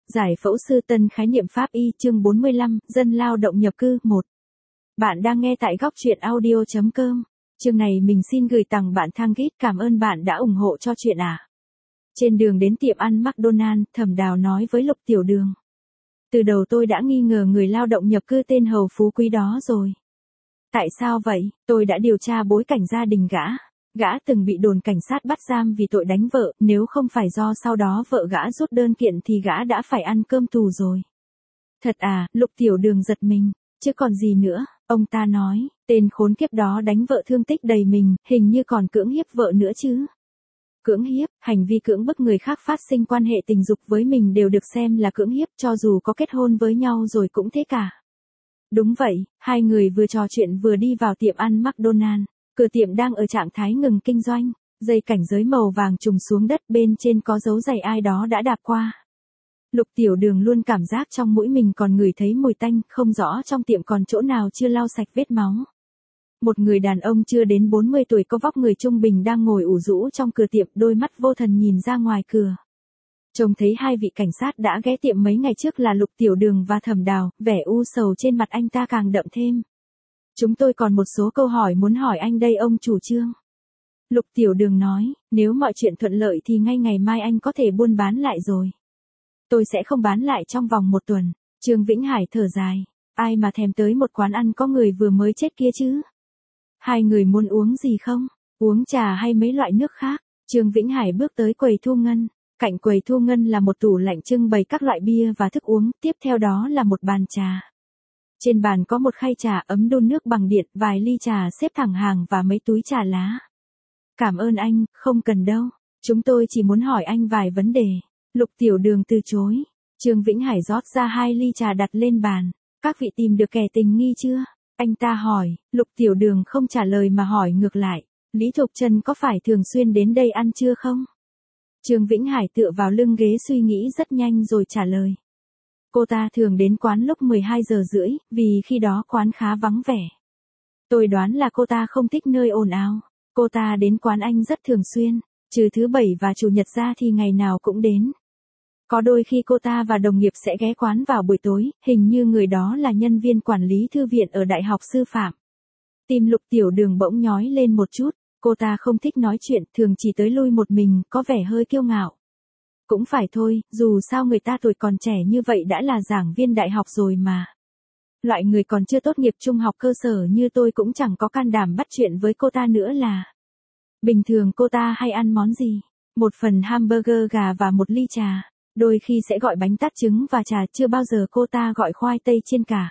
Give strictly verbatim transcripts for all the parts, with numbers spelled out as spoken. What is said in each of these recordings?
Giải phẫu sư tân khái niệm pháp y chương bốn mươi lăm, dân lao động nhập cư một. Bạn đang nghe tại góc truyện audio chấm com. Chương này mình xin gửi tặng bạn Thangit, cảm ơn bạn đã ủng hộ cho chuyện à. Trên đường đến tiệm ăn McDonald, Thẩm Đào nói với Lục Tiểu Đường. Từ đầu tôi đã nghi ngờ người lao động nhập cư tên Hầu Phú Quý đó rồi. Tại sao vậy? Tôi đã điều tra bối cảnh gia đình gã. Gã từng bị đồn cảnh sát bắt giam vì tội đánh vợ, nếu không phải do sau đó vợ gã rút đơn kiện thì gã đã phải ăn cơm tù rồi. Thật à? Lục Tiểu Đường giật mình. Chứ còn gì nữa, ông ta nói, tên khốn kiếp đó đánh vợ thương tích đầy mình, hình như còn cưỡng hiếp vợ nữa chứ. Cưỡng hiếp, hành vi cưỡng bức người khác phát sinh quan hệ tình dục với mình đều được xem là cưỡng hiếp, cho dù có kết hôn với nhau rồi cũng thế cả. Đúng vậy, hai người vừa trò chuyện vừa đi vào tiệm ăn McDonald. Cửa tiệm đang ở trạng thái ngừng kinh doanh, dây cảnh giới màu vàng trùng xuống đất, bên trên có dấu giày ai đó đã đạp qua. Lục Tiểu Đường luôn cảm giác trong mũi mình còn ngửi thấy mùi tanh, không rõ trong tiệm còn chỗ nào chưa lau sạch vết máu. Một người đàn ông chưa đến bốn mươi tuổi có vóc người trung bình đang ngồi ủ rũ trong cửa tiệm, đôi mắt vô thần nhìn ra ngoài cửa. Trông thấy hai vị cảnh sát đã ghé tiệm mấy ngày trước là Lục Tiểu Đường và Thẩm Đào, vẻ u sầu trên mặt anh ta càng đậm thêm. Chúng tôi còn một số câu hỏi muốn hỏi anh đây ông chủ trương. Lục Tiểu Đường nói, nếu mọi chuyện thuận lợi thì ngay ngày mai anh có thể buôn bán lại rồi. Tôi sẽ không bán lại trong vòng một tuần. Trương Vĩnh Hải thở dài, ai mà thèm tới một quán ăn có người vừa mới chết kia chứ. Hai người muốn uống gì không? Uống trà hay mấy loại nước khác? Trương Vĩnh Hải bước tới quầy thu ngân. Cạnh quầy thu ngân là một tủ lạnh trưng bày các loại bia và thức uống, tiếp theo đó là một bàn trà. Trên bàn có một khay trà, ấm đun nước bằng điện, vài ly trà xếp thẳng hàng và mấy túi trà lá. Cảm ơn anh, không cần đâu. Chúng tôi chỉ muốn hỏi anh vài vấn đề. Lục Tiểu Đường từ chối. Trương Vĩnh Hải rót ra hai ly trà đặt lên bàn. Các vị tìm được kẻ tình nghi chưa? Anh ta hỏi. Lục Tiểu Đường không trả lời mà hỏi ngược lại. Lý Thục Trân có phải thường xuyên đến đây ăn trưa không? Trương Vĩnh Hải tựa vào lưng ghế suy nghĩ rất nhanh rồi trả lời. Cô ta thường đến quán lúc mười hai giờ rưỡi, vì khi đó quán khá vắng vẻ. Tôi đoán là cô ta không thích nơi ồn ào. Cô ta đến quán anh rất thường xuyên, trừ thứ bảy và chủ nhật ra thì ngày nào cũng đến. Có đôi khi cô ta và đồng nghiệp sẽ ghé quán vào buổi tối, hình như người đó là nhân viên quản lý thư viện ở Đại học Sư phạm. Tim Lục Tiểu Đường bỗng nhói lên một chút, cô ta không thích nói chuyện, thường chỉ tới lui một mình, có vẻ hơi kiêu ngạo. Cũng phải thôi, dù sao người ta tuổi còn trẻ như vậy đã là giảng viên đại học rồi mà. Loại người còn chưa tốt nghiệp trung học cơ sở như tôi cũng chẳng có can đảm bắt chuyện với cô ta nữa là. Bình thường cô ta hay ăn món gì? Một phần hamburger gà và một ly trà. Đôi khi sẽ gọi bánh tát trứng và trà, chưa bao giờ cô ta gọi khoai tây chiên cả.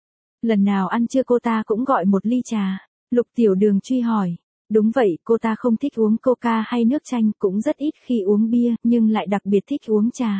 Lần nào ăn trưa cô ta cũng gọi một ly trà. Lục Tiểu Đường truy hỏi. Đúng vậy, cô ta không thích uống coca hay nước chanh, cũng rất ít khi uống bia, nhưng lại đặc biệt thích uống trà.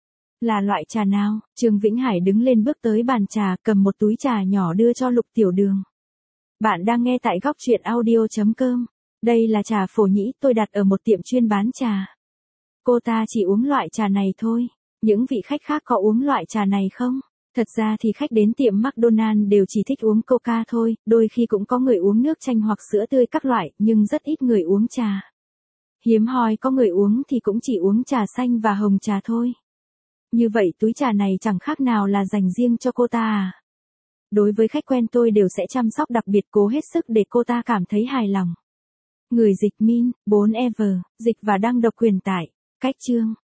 Là loại trà nào? Trương Vĩnh Hải đứng lên bước tới bàn trà, cầm một túi trà nhỏ đưa cho Lục Tiểu Đường. Bạn đang nghe tại góc truyện audio chấm com. Đây là trà phổ nhĩ tôi đặt ở một tiệm chuyên bán trà. Cô ta chỉ uống loại trà này thôi. Những vị khách khác có uống loại trà này không? Thật ra thì khách đến tiệm McDonald đều chỉ thích uống coca thôi, đôi khi cũng có người uống nước chanh hoặc sữa tươi các loại, nhưng rất ít người uống trà. Hiếm hoi có người uống thì cũng chỉ uống trà xanh và hồng trà thôi. Như vậy túi trà này chẳng khác nào là dành riêng cho cô ta à? Đối với khách quen tôi đều sẽ chăm sóc đặc biệt, cố hết sức để cô ta cảm thấy hài lòng. Người dịch Min, bốn Ever, dịch và đăng độc quyền tại. Cách chương.